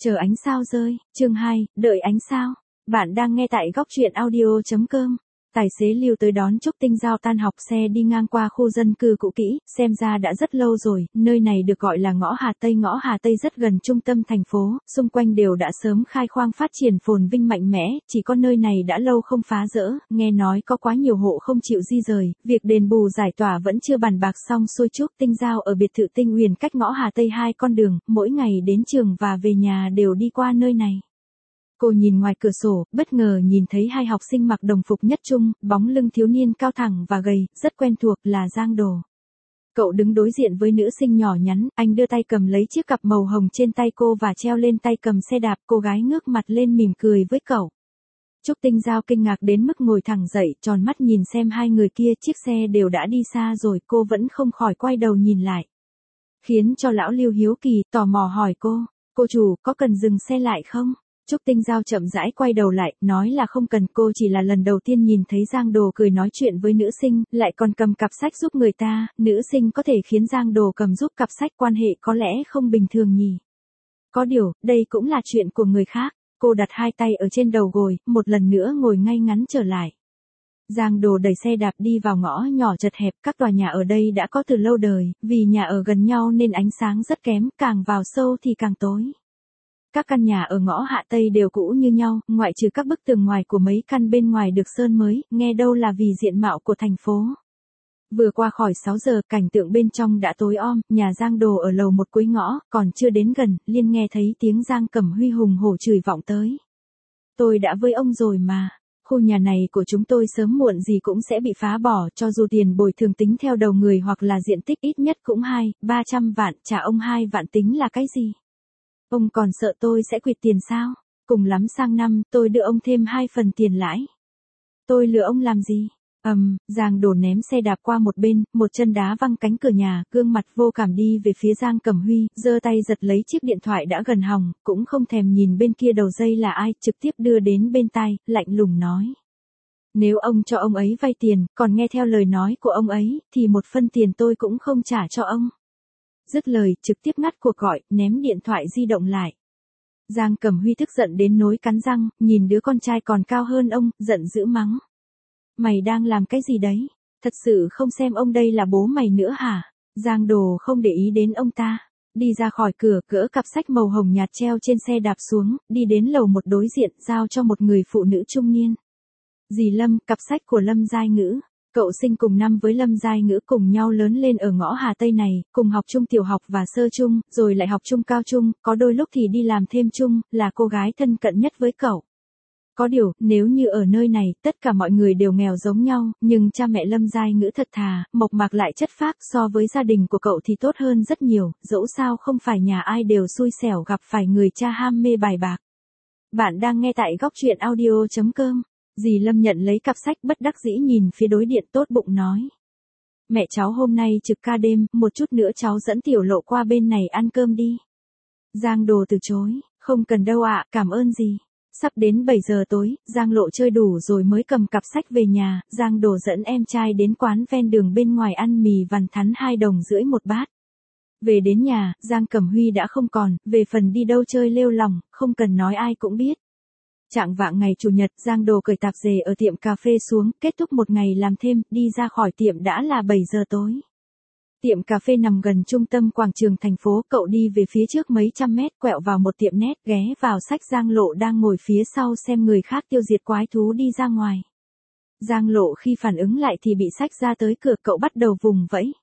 Chờ ánh sao rơi, chương 2, đợi ánh sao. Bạn đang nghe tại góc truyện audio.com. Tài xế Lưu tới đón Trúc Tinh Giao tan học, xe đi ngang qua khu dân cư cũ kỹ, xem ra đã rất lâu rồi, nơi này được gọi là ngõ Hà Tây. Ngõ Hà Tây rất gần trung tâm thành phố, xung quanh đều đã sớm khai khoang phát triển phồn vinh mạnh mẽ, chỉ có nơi này đã lâu không phá rỡ, nghe nói có quá nhiều hộ không chịu di rời, việc đền bù giải tỏa vẫn chưa bàn bạc xong xuôi. Trúc Tinh Giao ở biệt thự Tinh Uyển cách ngõ Hà Tây 2 con đường, mỗi ngày đến trường và về nhà đều đi qua nơi này. Cô nhìn ngoài cửa sổ, bất ngờ nhìn thấy hai học sinh mặc đồng phục nhất trung, bóng lưng thiếu niên cao thẳng và gầy, rất quen thuộc, là Giang Đồ. Cậu đứng đối diện với nữ sinh nhỏ nhắn, anh đưa tay cầm lấy chiếc cặp màu hồng trên tay cô và treo lên tay cầm xe đạp. Cô gái ngước mặt lên mỉm cười với cậu. Trúc Tinh Giao kinh ngạc đến mức ngồi thẳng dậy, tròn mắt nhìn xem hai người kia, chiếc xe đều đã đi xa rồi, cô vẫn không khỏi quay đầu nhìn lại. Khiến cho lão Lưu hiếu kỳ, tò mò hỏi cô chủ, có cần dừng xe lại không? Trúc Tinh Giao chậm rãi quay đầu lại, nói là không cần. Cô chỉ là lần đầu tiên nhìn thấy Giang Đồ cười nói chuyện với nữ sinh, lại còn cầm cặp sách giúp người ta, nữ sinh có thể khiến Giang Đồ cầm giúp cặp sách, quan hệ có lẽ không bình thường nhỉ. Có điều, đây cũng là chuyện của người khác. Cô đặt hai tay ở trên đầu gối, một lần nữa ngồi ngay ngắn trở lại. Giang Đồ đẩy xe đạp đi vào ngõ nhỏ chật hẹp, các tòa nhà ở đây đã có từ lâu đời, vì nhà ở gần nhau nên ánh sáng rất kém, càng vào sâu thì càng tối. Các căn nhà ở ngõ Hạ Tây đều cũ như nhau, ngoại trừ các bức tường ngoài của mấy căn bên ngoài được sơn mới, nghe đâu là vì diện mạo của thành phố. Vừa qua khỏi 6 giờ, cảnh tượng bên trong đã tối om, nhà Giang Đồ ở lầu một cuối ngõ, còn chưa đến gần, liền nghe thấy tiếng Giang Cẩm Huy hùng hổ chửi vọng tới. Tôi đã với ông rồi mà. Khu nhà này của chúng tôi sớm muộn gì cũng sẽ bị phá bỏ, cho dù tiền bồi thường tính theo đầu người hoặc là diện tích ít nhất cũng 200-300 vạn, trả ông 2 vạn tính là cái gì? Ông còn sợ tôi sẽ quyệt tiền sao? Cùng lắm sang năm, tôi đưa ông thêm 2 phần tiền lãi. Tôi lừa ông làm gì? Giang Đồ ném xe đạp qua một bên, một chân đá văng cánh cửa nhà, gương mặt vô cảm đi về phía Giang Cẩm Huy, giơ tay giật lấy chiếc điện thoại đã gần hỏng, cũng không thèm nhìn bên kia đầu dây là ai, trực tiếp đưa đến bên tai, lạnh lùng nói. Nếu ông cho ông ấy vay tiền, còn nghe theo lời nói của ông ấy, thì 1 phân tiền tôi cũng không trả cho ông. Dứt lời, trực tiếp ngắt cuộc gọi, ném điện thoại di động lại. Giang Cẩm Huy tức giận đến nỗi cắn răng, nhìn đứa con trai còn cao hơn ông, giận dữ mắng. Mày đang làm cái gì đấy? Thật sự không xem ông đây là bố mày nữa hả? Giang Đồ không để ý đến ông ta. Đi ra khỏi cửa, gỡ cặp sách màu hồng nhạt treo trên xe đạp xuống, đi đến lầu một đối diện, giao cho một người phụ nữ trung niên. Dì Lâm, cặp sách của Lâm Giai Ngữ. Cậu sinh cùng năm với Lâm Giai Ngữ, cùng nhau lớn lên ở ngõ Hà Tây này, cùng học chung tiểu học và sơ chung, rồi lại học chung cao trung, có đôi lúc thì đi làm thêm chung, là cô gái thân cận nhất với cậu. Có điều, nếu như ở nơi này, tất cả mọi người đều nghèo giống nhau, nhưng cha mẹ Lâm Giai Ngữ thật thà, mộc mạc lại chất phác, so với gia đình của cậu thì tốt hơn rất nhiều, dẫu sao không phải nhà ai đều xui xẻo gặp phải người cha ham mê bài bạc. Bạn đang nghe tại góc truyện audio.com. Dì Lâm nhận lấy cặp sách, bất đắc dĩ nhìn phía đối điện, tốt bụng nói. Mẹ cháu hôm nay trực ca đêm, một chút nữa cháu dẫn Tiểu Lộ qua bên này ăn cơm đi. Giang Đồ từ chối, không cần đâu ạ, cảm ơn dì. Sắp đến 7 giờ tối, Giang Lộ chơi đủ rồi mới cầm cặp sách về nhà, Giang Đồ dẫn em trai đến quán ven đường bên ngoài ăn mì vằn thắn 2,50 đồng một bát. Về đến nhà, Giang Cẩm Huy đã không còn, về phần đi đâu chơi lêu lỏng, không cần nói ai cũng biết. Chạng vạng ngày Chủ nhật, Giang Đồ cởi tạp dề ở tiệm cà phê xuống, kết thúc một ngày làm thêm, đi ra khỏi tiệm đã là 7 giờ tối. Tiệm cà phê nằm gần trung tâm quảng trường thành phố, cậu đi về phía trước mấy trăm mét, quẹo vào một tiệm nét, ghé vào sách. Giang Lộ đang ngồi phía sau xem người khác tiêu diệt quái thú đi ra ngoài. Giang Lộ khi phản ứng lại thì bị sách ra tới cửa, cậu bắt đầu vùng vẫy.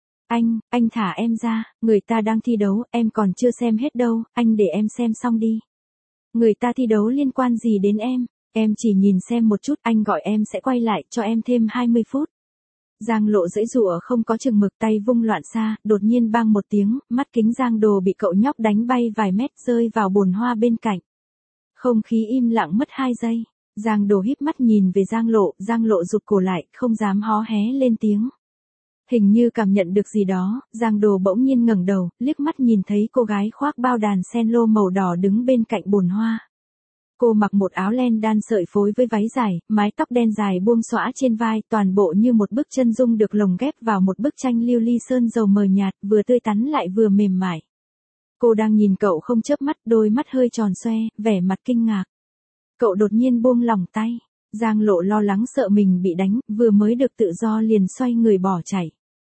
Anh thả em ra, người ta đang thi đấu, em còn chưa xem hết đâu, anh để em xem xong đi. Người ta thi đấu liên quan gì đến em chỉ nhìn xem một chút, anh gọi em sẽ quay lại, cho em thêm 20 phút. Giang Lộ giãy giụa không có chừng mực, tay vung loạn xạ, đột nhiên bang một tiếng, mắt kính Giang Đồ bị cậu nhóc đánh bay vài mét, rơi vào bồn hoa bên cạnh. Không khí im lặng mất 2 giây, Giang Đồ híp mắt nhìn về Giang Lộ rụt cổ lại, không dám hó hé lên tiếng. Hình như cảm nhận được gì đó, Giang Đồ bỗng nhiên ngẩng đầu, liếc mắt nhìn thấy cô gái khoác bao đàn sen lô màu đỏ đứng bên cạnh bồn hoa. Cô mặc một áo len đan sợi phối với váy dài, mái tóc đen dài buông xõa trên vai, toàn bộ như một bức chân dung được lồng ghép vào một bức tranh lưu ly sơn dầu mờ nhạt, vừa tươi tắn lại vừa mềm mại. Cô đang nhìn cậu không chớp mắt, đôi mắt hơi tròn xoe, vẻ mặt kinh ngạc. Cậu đột nhiên buông lỏng tay. Giang Lộ lo lắng sợ mình bị đánh, vừa mới được tự do liền xoay người bỏ chạy.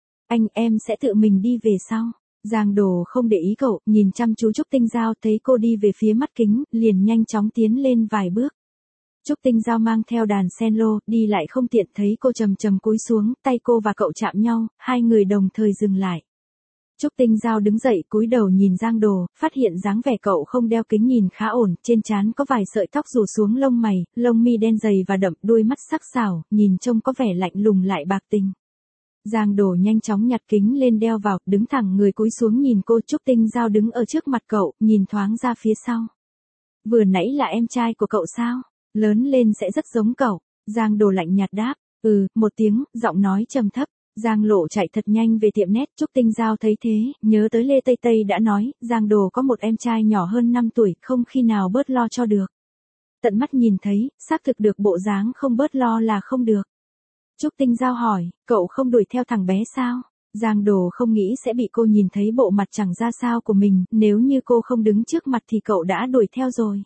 Em sẽ tự mình đi về sau. Giang Đồ không để ý cậu, nhìn chăm chú Trúc Tinh Giao, thấy cô đi về phía mắt kính, liền nhanh chóng tiến lên vài bước. Trúc Tinh Giao mang theo đàn sen lô, đi lại không tiện, thấy cô chầm chầm cúi xuống, tay cô và cậu chạm nhau, hai người đồng thời dừng lại. Trúc Tinh Giao đứng dậy cúi đầu nhìn Giang Đồ, phát hiện dáng vẻ cậu không đeo kính nhìn khá ổn, trên trán có vài sợi tóc rủ xuống lông mày, lông mi đen dày và đậm, đôi mắt sắc sảo, nhìn trông có vẻ lạnh lùng lại bạc tình. Giang Đồ nhanh chóng nhặt kính lên đeo vào, đứng thẳng người cúi xuống nhìn cô. Trúc Tinh Giao đứng ở trước mặt cậu, nhìn thoáng ra phía sau. Vừa nãy là em trai của cậu sao? Lớn lên sẽ rất giống cậu. Giang Đồ lạnh nhạt đáp. Một tiếng, giọng nói trầm thấp. Giang Lộ chạy thật nhanh về tiệm nét. Trúc Tinh Giao thấy thế, nhớ tới Lê Tây Tây đã nói, Giang Đồ có một em trai nhỏ hơn 5 tuổi, không khi nào bớt lo cho được. Tận mắt nhìn thấy, xác thực được bộ dáng không bớt lo là không được. Trúc Tinh Giao hỏi, cậu không đuổi theo thằng bé sao? Giang Đồ không nghĩ sẽ bị cô nhìn thấy bộ mặt chẳng ra sao của mình, nếu như cô không đứng trước mặt thì cậu đã đuổi theo rồi.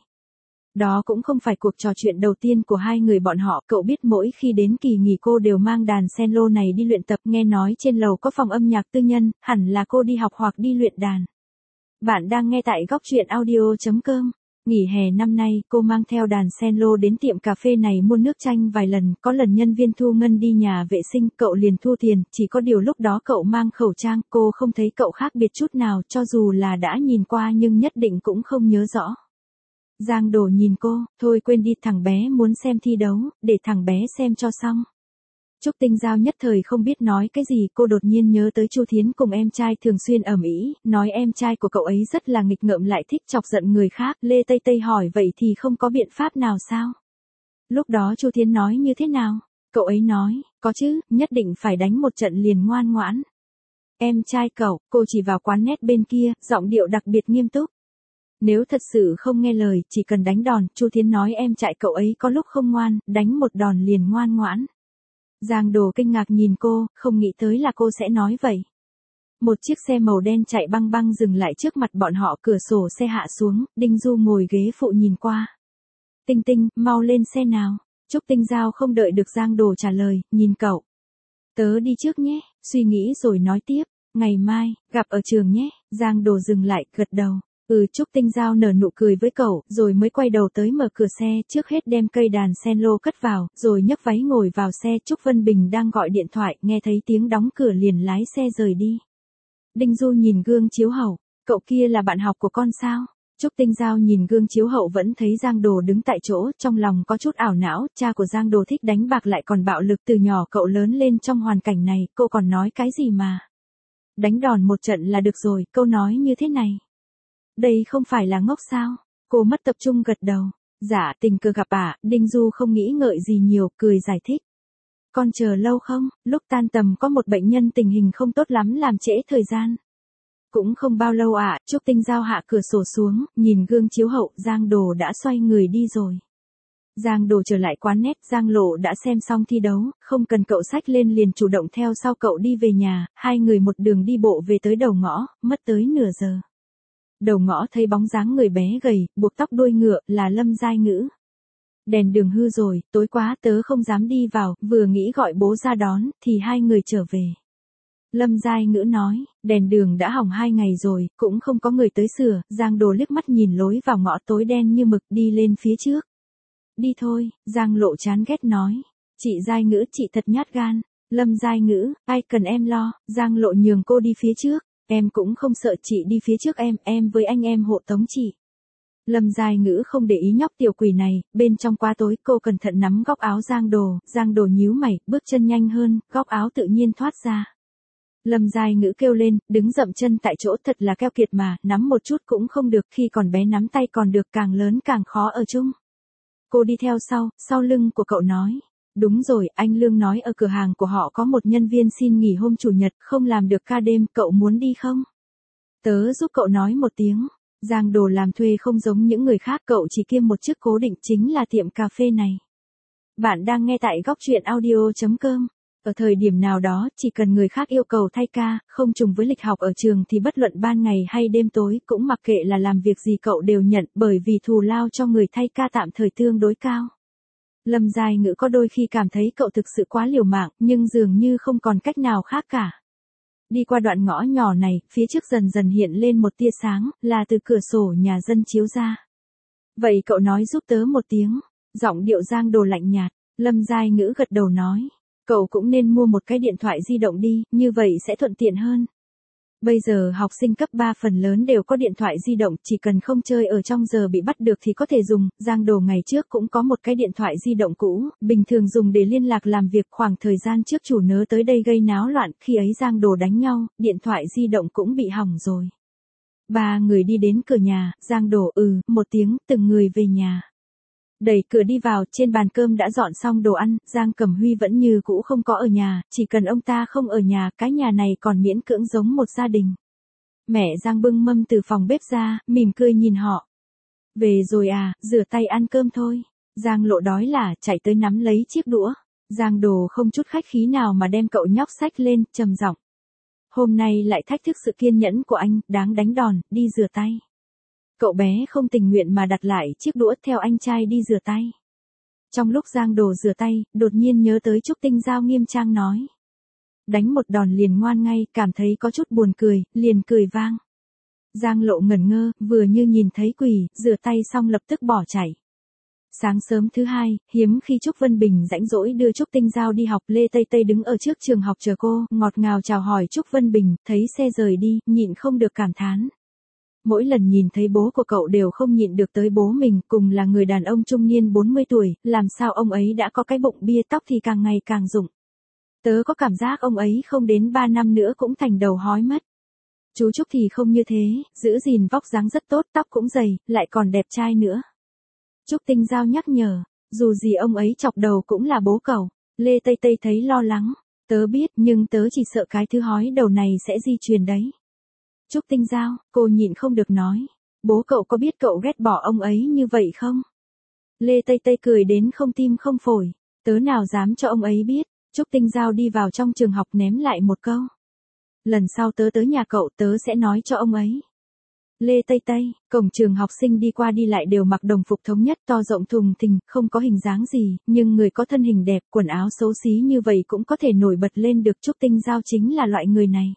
Đó cũng không phải cuộc trò chuyện đầu tiên của hai người bọn họ, cậu biết mỗi khi đến kỳ nghỉ cô đều mang đàn sen lô này đi luyện tập, nghe nói trên lầu có phòng âm nhạc tư nhân, hẳn là cô đi học hoặc đi luyện đàn. Bạn đang nghe tại góc truyện audio.com. Nghỉ hè năm nay, cô mang theo đàn sen lô đến tiệm cà phê này mua nước chanh vài lần, có lần nhân viên thu ngân đi nhà vệ sinh, cậu liền thu tiền, chỉ có điều lúc đó cậu mang khẩu trang, cô không thấy cậu khác biệt chút nào, cho dù là đã nhìn qua nhưng nhất định cũng không nhớ rõ. Giang Đồ nhìn cô, thôi quên đi, thằng bé muốn xem thi đấu, để thằng bé xem cho xong. Trúc Tinh Giao nhất thời không biết nói cái gì, cô đột nhiên nhớ tới Chu Thiến cùng em trai thường xuyên ầm ĩ, nói em trai của cậu ấy rất là nghịch ngợm lại thích chọc giận người khác. Lê Tây Tây hỏi vậy thì không có biện pháp nào sao? Lúc đó Chu Thiến nói như thế nào? Cậu ấy nói, có chứ, nhất định phải đánh một trận liền ngoan ngoãn. Em trai cậu, cô chỉ vào quán nét bên kia, giọng điệu đặc biệt nghiêm túc. Nếu thật sự không nghe lời, chỉ cần đánh đòn, Chu Thiến nói em trai cậu ấy có lúc không ngoan, đánh một đòn liền ngoan ngoãn. Giang Đồ kinh ngạc nhìn cô, không nghĩ tới là cô sẽ nói vậy. Một chiếc xe màu đen chạy băng băng dừng lại trước mặt bọn họ, cửa sổ xe hạ xuống, Đinh Du ngồi ghế phụ nhìn qua. Tinh Tinh, mau lên xe nào. Trúc Tinh Giao không đợi được Giang Đồ trả lời, nhìn cậu. Tớ đi trước nhé, suy nghĩ rồi nói tiếp, ngày mai, gặp ở trường nhé. Giang Đồ dừng lại, gật đầu. Trúc Tinh Giao nở nụ cười với cậu, rồi mới quay đầu tới mở cửa xe, trước hết đem cây đàn sen lô cất vào, rồi nhấc váy ngồi vào xe. Trúc Vân Bình đang gọi điện thoại, nghe thấy tiếng đóng cửa liền lái xe rời đi. Đinh Du nhìn gương chiếu hậu, cậu kia là bạn học của con sao? Trúc Tinh Giao nhìn gương chiếu hậu vẫn thấy Giang Đồ đứng tại chỗ, trong lòng có chút ảo não, cha của Giang Đồ thích đánh bạc lại còn bạo lực, từ nhỏ cậu lớn lên trong hoàn cảnh này, cô còn nói cái gì mà. Đánh đòn một trận là được rồi, câu nói như thế này. Đây không phải là ngốc sao? Cô mất tập trung gật đầu. Dạ, tình cờ gặp Đinh Du không nghĩ ngợi gì nhiều, cười giải thích. Con chờ lâu không? Lúc tan tầm có một bệnh nhân tình hình không tốt lắm làm trễ thời gian. Cũng không bao lâu Trúc Tinh Giao hạ cửa sổ xuống, nhìn gương chiếu hậu, Giang Đồ đã xoay người đi rồi. Giang Đồ trở lại quán nét, Giang Lộ đã xem xong thi đấu, không cần cậu xách lên liền chủ động theo sau cậu đi về nhà, hai người một đường đi bộ về tới đầu ngõ, mất tới nửa giờ. Đầu ngõ thấy bóng dáng người bé gầy, buộc tóc đuôi ngựa, là Lâm Giai Ngữ. Đèn đường hư rồi, tối quá tớ không dám đi vào, vừa nghĩ gọi bố ra đón, thì hai người trở về. Lâm Giai Ngữ nói, đèn đường đã hỏng 2 ngày rồi, cũng không có người tới sửa. Giang Đồ liếc mắt nhìn lối vào ngõ tối đen như mực, đi lên phía trước. Đi thôi, Giang Lộ chán ghét nói. Chị Giai Ngữ, chị thật nhát gan. Lâm Giai Ngữ, ai cần em lo. Giang Lộ nhường cô đi phía trước. Em cũng không sợ, chị đi phía trước em với anh em hộ tống chị. Lâm Giai Ngữ không để ý nhóc tiểu quỷ này, bên trong quá tối, cô cẩn thận nắm góc áo Giang Đồ nhíu mày, bước chân nhanh hơn, góc áo tự nhiên thoát ra. Lâm Giai Ngữ kêu lên, đứng dậm chân tại chỗ, thật là keo kiệt mà, nắm một chút cũng không được, khi còn bé nắm tay còn được, càng lớn càng khó ở chung. Cô đi theo sau lưng của cậu nói. Đúng rồi, anh Lương nói ở cửa hàng của họ có một nhân viên xin nghỉ hôm chủ nhật, không làm được ca đêm, cậu muốn đi không? Tớ giúp cậu nói một tiếng. Giang Đồ làm thuê không giống những người khác, cậu chỉ kiêm một chức cố định, chính là tiệm cà phê này. Bạn đang nghe tại góc truyện audio.com. Ở thời điểm nào đó, chỉ cần người khác yêu cầu thay ca, không trùng với lịch học ở trường thì bất luận ban ngày hay đêm tối, cũng mặc kệ là làm việc gì cậu đều nhận, bởi vì thù lao cho người thay ca tạm thời tương đối cao. Lâm Giai Ngữ có đôi khi cảm thấy cậu thực sự quá liều mạng, nhưng dường như không còn cách nào khác cả. Đi qua đoạn ngõ nhỏ này, phía trước dần dần hiện lên một tia sáng, là từ cửa sổ nhà dân chiếu ra. Vậy cậu nói giúp tớ một tiếng. Giọng điệu Giang Đồ lạnh nhạt. Lâm Giai Ngữ gật đầu nói. Cậu cũng nên mua một cái điện thoại di động đi, như vậy sẽ thuận tiện hơn. Bây giờ học sinh cấp 3 phần lớn đều có điện thoại di động, chỉ cần không chơi ở trong giờ bị bắt được thì có thể dùng. Giang Đồ ngày trước cũng có một cái điện thoại di động cũ, bình thường dùng để liên lạc làm việc. Khoảng thời gian trước chủ nớ tới đây gây náo loạn, khi ấy Giang Đồ đánh nhau, điện thoại di động cũng bị hỏng rồi. Ba người đi đến cửa nhà, Giang Đồ một tiếng, từng người về nhà. Đẩy cửa đi vào, trên bàn cơm đã dọn xong đồ ăn, Giang Cẩm Huy vẫn như cũ không có ở nhà, chỉ cần ông ta không ở nhà, cái nhà này còn miễn cưỡng giống một gia đình. Mẹ Giang bưng mâm từ phòng bếp ra, mỉm cười nhìn họ. Về rồi à, rửa tay ăn cơm thôi. Giang Lộ đói là, chạy tới nắm lấy chiếc đũa. Giang Đồ không chút khách khí nào mà đem cậu nhóc xách lên, trầm giọng. Hôm nay lại thách thức sự kiên nhẫn của anh, đáng đánh đòn, đi rửa tay. Cậu bé không tình nguyện mà đặt lại chiếc đũa theo anh trai đi rửa tay. Trong lúc Giang Đồ rửa tay, đột nhiên nhớ tới Trúc Tinh Giao nghiêm trang nói. Đánh một đòn liền ngoan ngay, cảm thấy có chút buồn cười, liền cười vang. Giang Lộ ngẩn ngơ, vừa như nhìn thấy quỷ, rửa tay xong lập tức bỏ chạy. Sáng sớm thứ hai, hiếm khi Trúc Vân Bình rãnh rỗi đưa Trúc Tinh Giao đi học, Lê Tây Tây đứng ở trước trường học chờ cô, ngọt ngào chào hỏi Trúc Vân Bình, thấy xe rời đi, nhịn không được cảm thán. Mỗi lần nhìn thấy bố của cậu đều không nhịn được tới bố mình, cùng là người đàn ông trung niên 40 tuổi, làm sao ông ấy đã có cái bụng bia, tóc thì càng ngày càng rụng. Tớ có cảm giác ông ấy không đến 3 năm nữa cũng thành đầu hói mất. Chú Trúc thì không như thế, giữ gìn vóc dáng rất tốt, tóc cũng dày, lại còn đẹp trai nữa. Trúc Tinh Giao nhắc nhở, dù gì ông ấy chọc đầu cũng là bố cậu. Lê Tây Tây thấy lo lắng. Tớ biết, nhưng tớ chỉ sợ cái thứ hói đầu này sẽ di truyền đấy. Trúc Tinh Giao, cô nhịn không được nói. Bố cậu có biết cậu ghét bỏ ông ấy như vậy không? Lê Tây Tây cười đến không tim không phổi. Tớ nào dám cho ông ấy biết. Trúc Tinh Giao đi vào trong trường học ném lại một câu. Lần sau tớ tới nhà cậu tớ sẽ nói cho ông ấy. Lê Tây Tây, cổng trường học sinh đi qua đi lại đều mặc đồng phục thống nhất to rộng thùng thình, không có hình dáng gì, nhưng người có thân hình đẹp, quần áo xấu xí như vậy cũng có thể nổi bật lên được. Trúc Tinh Giao chính là loại người này.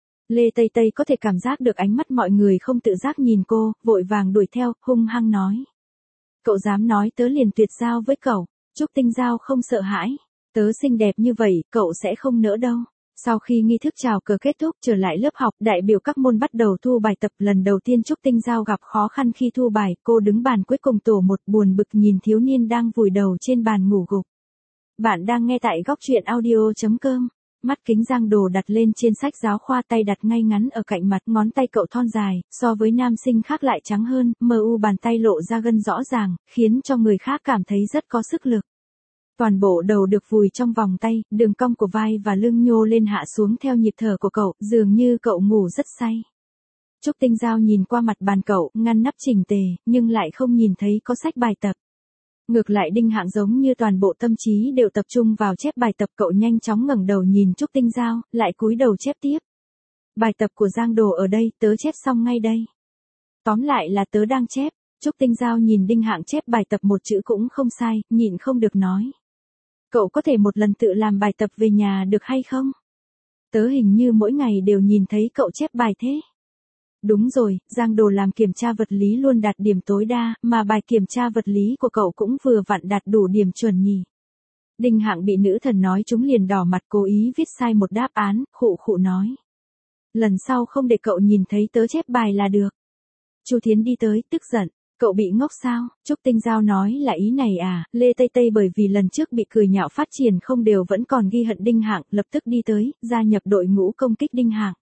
Lê Tây Tây có thể cảm giác được ánh mắt mọi người không tự giác nhìn cô, vội vàng đuổi theo, hung hăng nói. Cậu dám nói tớ liền tuyệt giao với cậu. Trúc Tinh Giao không sợ hãi. Tớ xinh đẹp như vậy, cậu sẽ không nỡ đâu. Sau khi nghi thức chào cờ kết thúc trở lại lớp học, đại biểu các môn bắt đầu thu bài tập. Lần đầu tiên Trúc Tinh Giao gặp khó khăn khi thu bài, cô đứng bàn cuối cùng tổ một, buồn bực nhìn thiếu niên đang vùi đầu trên bàn ngủ gục. Bạn đang nghe tại góc truyện audio.com. Mắt kính Giang Đồ đặt lên trên sách giáo khoa, tay đặt ngay ngắn ở cạnh mặt, ngón tay cậu thon dài, so với nam sinh khác lại trắng hơn, bàn tay lộ ra gân rõ ràng, khiến cho người khác cảm thấy rất có sức lực. Toàn bộ đầu được vùi trong vòng tay, đường cong của vai và lưng nhô lên hạ xuống theo nhịp thở của cậu, dường như cậu ngủ rất say. Trúc Tinh Giao nhìn qua mặt bàn cậu, ngăn nắp chỉnh tề, nhưng lại không nhìn thấy có sách bài tập. Ngược lại Đinh Hạng giống như toàn bộ tâm trí đều tập trung vào chép bài tập, cậu nhanh chóng ngẩng đầu nhìn Trúc Tinh Giao, lại cúi đầu chép tiếp. Bài tập của Giang Đồ ở đây, tớ chép xong ngay đây. Tóm lại là tớ đang chép. Trúc Tinh Giao nhìn Đinh Hạng chép bài tập một chữ cũng không sai, nhịn không được nói. Cậu có thể một lần tự làm bài tập về nhà được hay không? Tớ hình như mỗi ngày đều nhìn thấy cậu chép bài thế. Đúng rồi, Giang Đồ làm kiểm tra vật lý luôn đạt điểm tối đa, mà bài kiểm tra vật lý của cậu cũng vừa vặn đạt đủ điểm chuẩn nhỉ. Đinh Hạng bị nữ thần nói chúng liền đỏ mặt, cố ý viết sai một đáp án, khụ khụ nói. Lần sau không để cậu nhìn thấy tớ chép bài là được. Chu Thiến đi tới, tức giận. Cậu bị ngốc sao? Trúc Tinh Giao nói là ý này à? Lê Tây Tây bởi vì lần trước bị cười nhạo phát triển không đều vẫn còn ghi hận Đinh Hạng, lập tức đi tới, gia nhập đội ngũ công kích Đinh Hạng.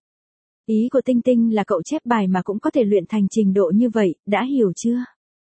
Ý của Tinh Tinh là cậu chép bài mà cũng có thể luyện thành trình độ như vậy, đã hiểu chưa?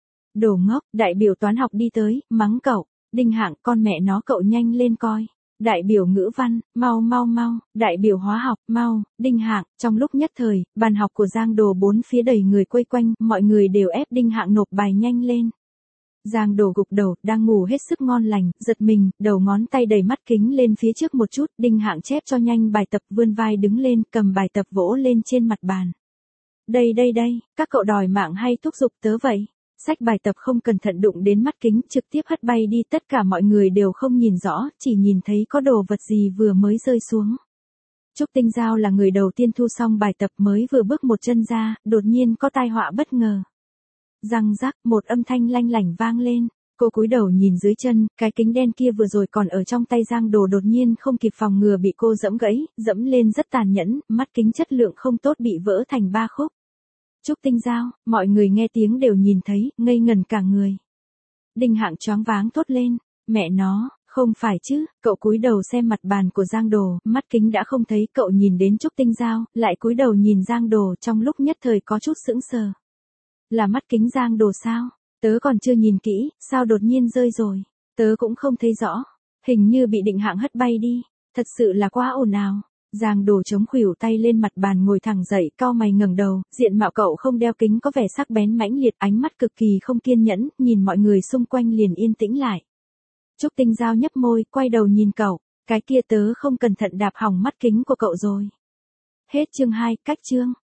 Đồ ngốc, đại biểu toán học đi tới, mắng cậu. Đinh Hạng, con mẹ nó cậu nhanh lên coi. Đại biểu ngữ văn, mau, đại biểu hóa học, mau, Đinh Hạng. Trong lúc nhất thời, bàn học của Giang Đồ bốn phía đầy người quây quanh, mọi người đều ép Đinh Hạng nộp bài nhanh lên. Giang Đồ gục đầu, đang ngủ hết sức ngon lành, giật mình, đầu ngón tay đẩy mắt kính lên phía trước một chút, Đinh Hạng chép cho nhanh bài tập, vươn vai đứng lên, cầm bài tập vỗ lên trên mặt bàn. Đây, các cậu đòi mạng hay thúc giục tớ vậy? Sách bài tập không cẩn thận đụng đến mắt kính, trực tiếp hất bay đi, tất cả mọi người đều không nhìn rõ, chỉ nhìn thấy có đồ vật gì vừa mới rơi xuống. Trúc Tinh Giao là người đầu tiên thu xong bài tập, mới vừa bước một chân ra, đột nhiên có tai họa bất ngờ. Răng rắc, một âm thanh lanh lảnh vang lên. Cô cúi đầu nhìn dưới chân, cái kính đen kia vừa rồi còn ở trong tay Giang Đồ đột nhiên không kịp phòng ngừa bị cô dẫm gãy, dẫm lên rất tàn nhẫn, mắt kính chất lượng không tốt bị vỡ thành 3 khúc. Trúc Tinh Giao, mọi người nghe tiếng đều nhìn thấy, ngây ngần cả người. Đinh Hạng choáng váng thốt lên, mẹ nó, không phải chứ, cậu cúi đầu xem mặt bàn của Giang Đồ, mắt kính đã không thấy, cậu nhìn đến Trúc Tinh Giao, lại cúi đầu nhìn Giang Đồ, trong lúc nhất thời có chút sững sờ. Là mắt kính Giang Đồ sao? Tớ còn chưa nhìn kỹ, sao đột nhiên rơi rồi? Tớ cũng không thấy rõ, hình như bị Định Hạng hất bay đi, thật sự là quá ồn ào. Giang Đồ chống khuỷu tay lên mặt bàn ngồi thẳng dậy, cau mày ngẩng đầu, diện mạo cậu không đeo kính có vẻ sắc bén mãnh liệt, ánh mắt cực kỳ không kiên nhẫn, nhìn mọi người xung quanh liền yên tĩnh lại. Trúc Tinh Giao nhấp môi, quay đầu nhìn cậu, cái kia tớ không cẩn thận đạp hỏng mắt kính của cậu rồi. Hết chương 2, cách chương.